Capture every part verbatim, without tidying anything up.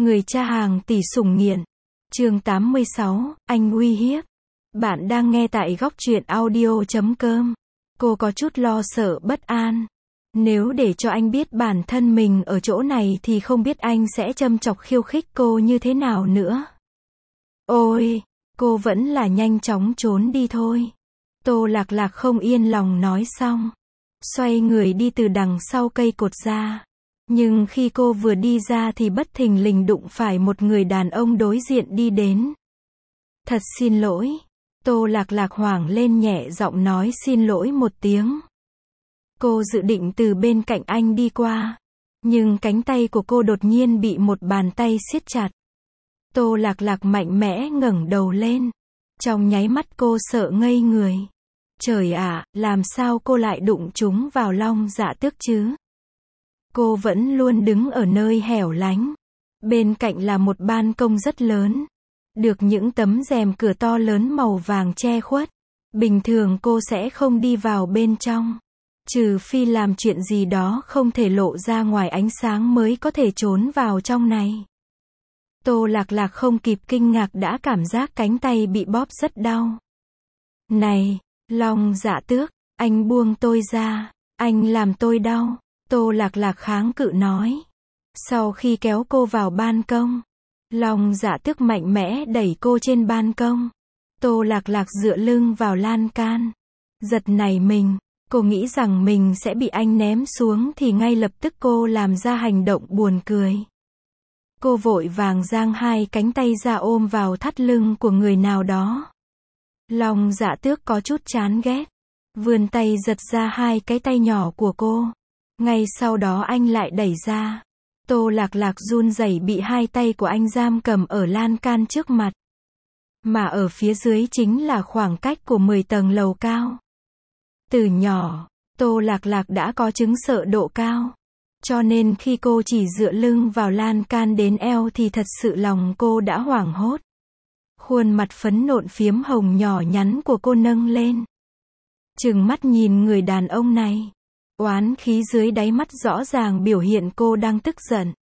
Người cha hàng tỷ sủng nghiện. Chương tám mươi sáu, anh uy hiếp. Bạn đang nghe tại góc truyện audio chấm com. Cô có chút lo sợ bất an. Nếu để cho anh biết bản thân mình ở chỗ này thì không biết anh sẽ châm chọc khiêu khích cô như thế nào nữa. Ôi, cô vẫn là nhanh chóng trốn đi thôi. Tô Lạc Lạc không yên lòng nói xong. Xoay người đi từ đằng sau cây cột ra. Nhưng khi cô vừa đi ra thì bất thình lình đụng phải một người đàn ông đối diện đi đến. Thật xin lỗi. Tô Lạc Lạc hoảng lên nhẹ giọng nói xin lỗi một tiếng. Cô dự định từ bên cạnh anh đi qua. Nhưng cánh tay của cô đột nhiên bị một bàn tay siết chặt. Tô Lạc Lạc mạnh mẽ ngẩng đầu lên. Trong nháy mắt cô sợ ngây người. Trời ạ, làm sao cô lại đụng chúng vào Long Dạ Tước chứ? Cô vẫn luôn đứng ở nơi hẻo lánh. Bên cạnh là một ban công rất lớn. Được những tấm rèm cửa to lớn màu vàng che khuất. Bình thường cô sẽ không đi vào bên trong. Trừ phi làm chuyện gì đó không thể lộ ra ngoài ánh sáng mới có thể trốn vào trong này. Tô Lạc Lạc không kịp kinh ngạc đã cảm giác cánh tay bị bóp rất đau. Này, Long Dạ Tước, anh buông tôi ra, anh làm tôi đau. Tô Lạc Lạc kháng cự nói. Sau khi kéo cô vào ban công, Long Dạ Tước mạnh mẽ đẩy cô trên ban công. Tô Lạc Lạc dựa lưng vào lan can. Giật nảy mình, cô nghĩ rằng mình sẽ bị anh ném xuống thì ngay lập tức cô làm ra hành động buồn cười. Cô vội vàng giang hai cánh tay ra ôm vào thắt lưng của người nào đó. Long Dạ Tước có chút chán ghét. Vươn tay giật ra hai cái tay nhỏ của cô. Ngay sau đó anh lại đẩy ra. Tô Lạc Lạc run rẩy bị hai tay của anh giam cầm ở lan can trước mặt. Mà ở phía dưới chính là khoảng cách của mười tầng lầu cao. Từ nhỏ, Tô Lạc Lạc đã có chứng sợ độ cao. Cho nên khi cô chỉ dựa lưng vào lan can đến eo thì thật sự lòng cô đã hoảng hốt. Khuôn mặt phấn nộn phiếm hồng nhỏ nhắn của cô nâng lên. Trừng mắt nhìn người đàn ông này. Oán khí dưới đáy mắt rõ ràng biểu hiện cô đang tức giận.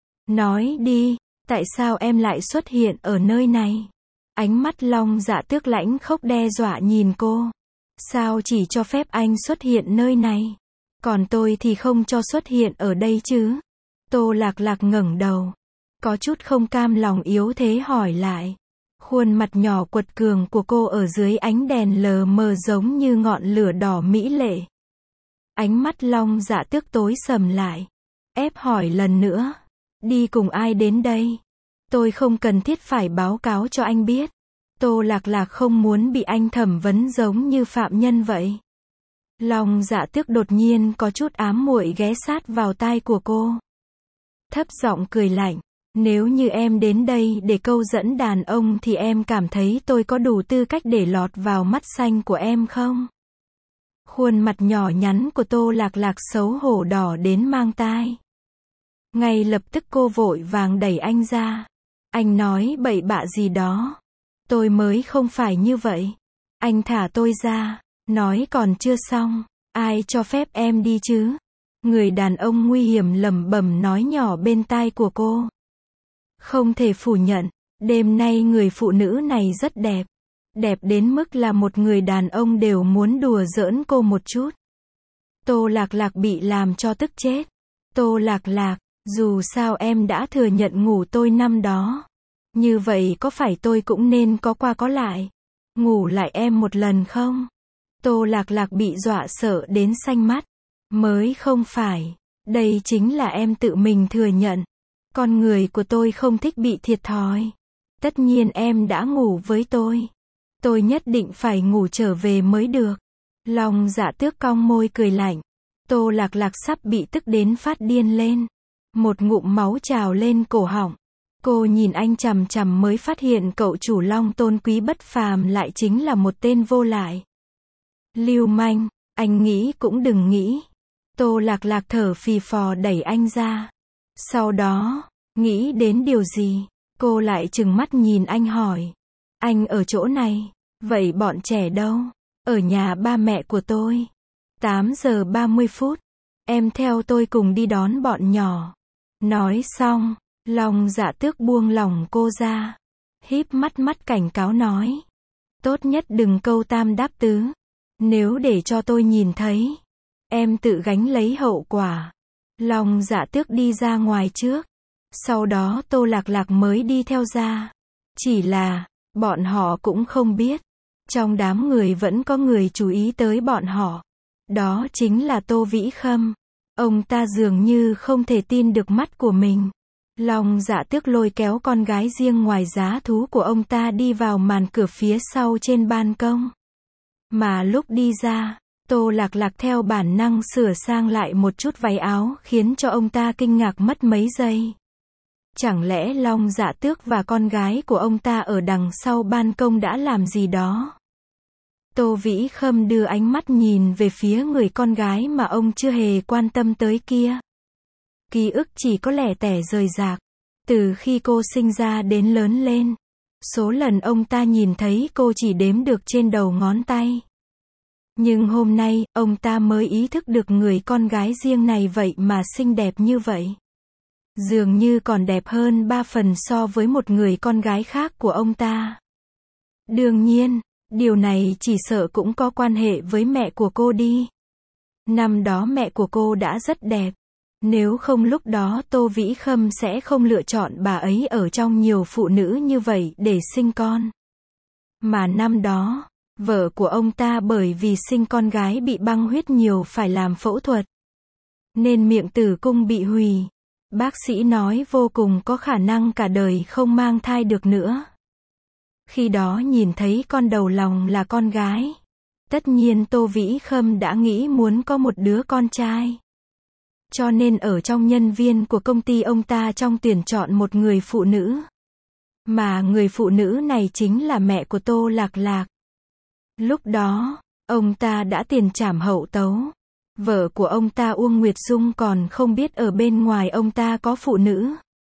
Nói đi, tại sao em lại xuất hiện ở nơi này? Ánh mắt Long Dạ Tước lãnh khốc đe dọa nhìn cô. Sao chỉ cho phép anh xuất hiện nơi này? Còn tôi thì không cho xuất hiện ở đây chứ? Tô Lạc Lạc ngẩng đầu. Có chút không cam lòng yếu thế hỏi lại. Khuôn mặt nhỏ quật cường của cô ở dưới ánh đèn lờ mờ giống như ngọn lửa đỏ mỹ lệ. Ánh mắt Long Dạ Tước tối sầm lại. Ép hỏi lần nữa. Đi cùng ai đến đây? Tôi không cần thiết phải báo cáo cho anh biết. Tô Lạc Lạc không muốn bị anh thẩm vấn giống như phạm nhân vậy. Long Dạ Tước đột nhiên có chút ám muội ghé sát vào tai của cô. Thấp giọng cười lạnh. Nếu như em đến đây để câu dẫn đàn ông thì em cảm thấy tôi có đủ tư cách để lọt vào mắt xanh của em không? Khuôn mặt nhỏ nhắn của Tô Lạc Lạc xấu hổ đỏ đến mang tai. Ngay lập tức cô vội vàng đẩy anh ra. Anh nói bậy bạ gì đó. Tôi mới không phải như vậy. Anh thả tôi ra. Nói còn chưa xong. Ai cho phép em đi chứ? Người đàn ông nguy hiểm lẩm bẩm nói nhỏ bên tai của cô. Không thể phủ nhận. Đêm nay người phụ nữ này rất đẹp. Đẹp đến mức là một người đàn ông đều muốn đùa giỡn cô một chút. Tô Lạc Lạc bị làm cho tức chết. Tô Lạc Lạc, dù sao em đã thừa nhận ngủ tôi năm đó. Như vậy có phải tôi cũng nên có qua có lại? Ngủ lại em một lần không? Tô Lạc Lạc bị dọa sợ đến xanh mắt. Mới không phải. Đây chính là em tự mình thừa nhận. Con người của tôi không thích bị thiệt thòi. Tất nhiên em đã ngủ với tôi. Tôi nhất định phải ngủ trở về mới được. Long Dạ Tước cong môi cười lạnh. Tô Lạc Lạc sắp bị tức đến phát điên lên. Một ngụm máu trào lên cổ họng. Cô nhìn anh chằm chằm mới phát hiện cậu chủ Long tôn quý bất phàm lại chính là một tên vô lại. Lưu manh, anh nghĩ cũng đừng nghĩ. Tô Lạc Lạc thở phì phò đẩy anh ra. Sau đó, nghĩ đến điều gì, cô lại trừng mắt nhìn anh hỏi. Anh ở chỗ này, vậy bọn trẻ đâu? Ở nhà ba mẹ của tôi. tám giờ ba mươi phút. Em theo tôi cùng đi đón bọn nhỏ. Nói xong, Long Dạ Tước buông lỏng cô ra, híp mắt mắt cảnh cáo nói. Tốt nhất đừng câu tam đáp tứ. Nếu để cho tôi nhìn thấy, em tự gánh lấy hậu quả. Long Dạ Tước đi ra ngoài trước. Sau đó Tô Lạc Lạc mới đi theo ra. Chỉ là, bọn họ cũng không biết. Trong đám người vẫn có người chú ý tới bọn họ. Đó chính là Tô Vĩ Khâm. Ông ta dường như không thể tin được mắt của mình. Long Dạ Tước lôi kéo con gái riêng ngoài giá thú của ông ta đi vào màn cửa phía sau trên ban công. Mà lúc đi ra, Tô Lạc Lạc theo bản năng sửa sang lại một chút váy áo khiến cho ông ta kinh ngạc mất mấy giây. Chẳng lẽ Long Dạ Tước và con gái của ông ta ở đằng sau ban công đã làm gì đó? Tô Vĩ Khâm đưa ánh mắt nhìn về phía người con gái mà ông chưa hề quan tâm tới kia. Ký ức chỉ có lẻ tẻ rời rạc. Từ khi cô sinh ra đến lớn lên, số lần ông ta nhìn thấy cô chỉ đếm được trên đầu ngón tay. Nhưng hôm nay, ông ta mới ý thức được người con gái riêng này vậy mà xinh đẹp như vậy. Dường như còn đẹp hơn ba phần so với một người con gái khác của ông ta. Đương nhiên, điều này chỉ sợ cũng có quan hệ với mẹ của cô đi. Năm đó mẹ của cô đã rất đẹp. Nếu không lúc đó Tô Vĩ Khâm sẽ không lựa chọn bà ấy ở trong nhiều phụ nữ như vậy để sinh con. Mà năm đó, vợ của ông ta bởi vì sinh con gái bị băng huyết nhiều phải làm phẫu thuật. Nên miệng tử cung bị hủy. Bác sĩ nói vô cùng có khả năng cả đời không mang thai được nữa. Khi đó nhìn thấy con đầu lòng là con gái. Tất nhiên Tô Vĩ Khâm đã nghĩ muốn có một đứa con trai. Cho nên ở trong nhân viên của công ty ông ta trong tuyển chọn một người phụ nữ. Mà người phụ nữ này chính là mẹ của Tô Lạc Lạc. Lúc đó, ông ta đã tiền trảm hậu tấu. Vợ của ông ta Uông Nguyệt Dung còn không biết ở bên ngoài ông ta có phụ nữ.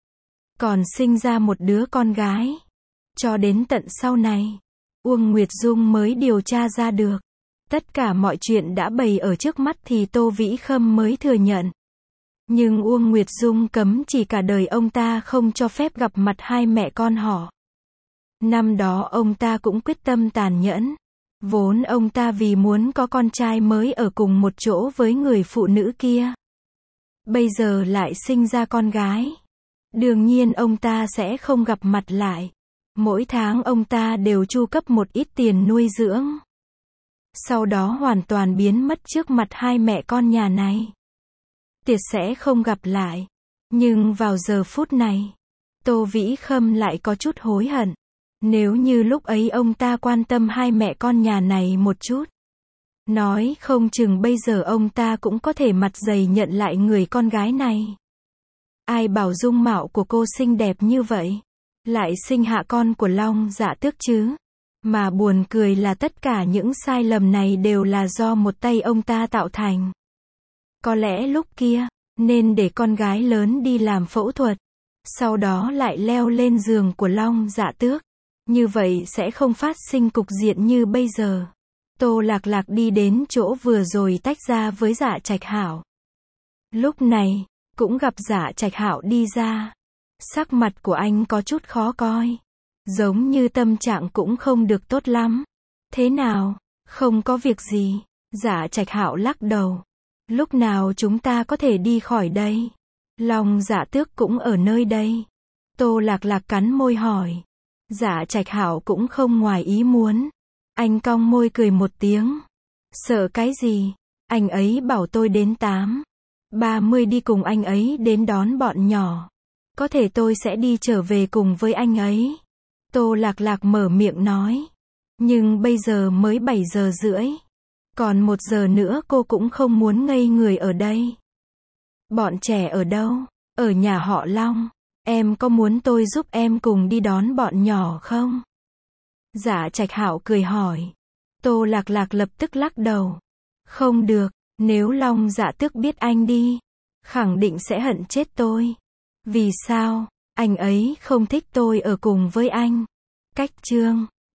Còn sinh ra một đứa con gái. Cho đến tận sau này, Uông Nguyệt Dung mới điều tra ra được. Tất cả mọi chuyện đã bày ở trước mắt thì Tô Vĩ Khâm mới thừa nhận. Nhưng Uông Nguyệt Dung cấm chỉ cả đời ông ta không cho phép gặp mặt hai mẹ con họ. Năm đó ông ta cũng quyết tâm tàn nhẫn. Vốn ông ta vì muốn có con trai mới ở cùng một chỗ với người phụ nữ kia. Bây giờ lại sinh ra con gái. Đương nhiên ông ta sẽ không gặp mặt lại. Mỗi tháng ông ta đều chu cấp một ít tiền nuôi dưỡng. Sau đó hoàn toàn biến mất trước mặt hai mẹ con nhà này. Tuyệt sẽ không gặp lại. Nhưng vào giờ phút này, Tô Vĩ Khâm lại có chút hối hận. Nếu như lúc ấy ông ta quan tâm hai mẹ con nhà này một chút. Nói không chừng bây giờ ông ta cũng có thể mặt dày nhận lại người con gái này. Ai bảo dung mạo của cô xinh đẹp như vậy. Lại sinh hạ con của Long Dạ Tước chứ. Mà buồn cười là tất cả những sai lầm này đều là do một tay ông ta tạo thành. Có lẽ lúc kia, nên để con gái lớn đi làm phẫu thuật. Sau đó lại leo lên giường của Long Dạ Tước. Như vậy sẽ không phát sinh cục diện như bây giờ. Tô Lạc Lạc đi đến chỗ vừa rồi tách ra với Dạ Trạch Hảo. Lúc này, cũng gặp Dạ Trạch Hảo đi ra. Sắc mặt của anh có chút khó coi. Giống như tâm trạng cũng không được tốt lắm. Thế nào? Không có việc gì. Dạ Trạch Hảo lắc đầu. Lúc nào chúng ta có thể đi khỏi đây? Long Dạ Tước cũng ở nơi đây. Tô Lạc Lạc cắn môi hỏi. Dạ Trạch Hảo cũng không ngoài ý muốn. Anh cong môi cười một tiếng. Sợ cái gì? Anh ấy bảo tôi đến tám ba mươi đi cùng anh ấy đến đón bọn nhỏ. Có thể tôi sẽ đi trở về cùng với anh ấy. Tô Lạc Lạc mở miệng nói. Nhưng bây giờ mới bảy giờ rưỡi. Còn một giờ nữa cô cũng không muốn ngây người ở đây. Bọn trẻ ở đâu? Ở nhà họ Long. Em có muốn tôi giúp em cùng đi đón bọn nhỏ không? Dạ Trạch Hảo cười hỏi. Tô Lạc Lạc lập tức lắc đầu. Không được, nếu Long Dạ Tước biết anh đi, khẳng định sẽ hận chết tôi. Vì sao? Anh ấy không thích tôi ở cùng với anh. Cách chương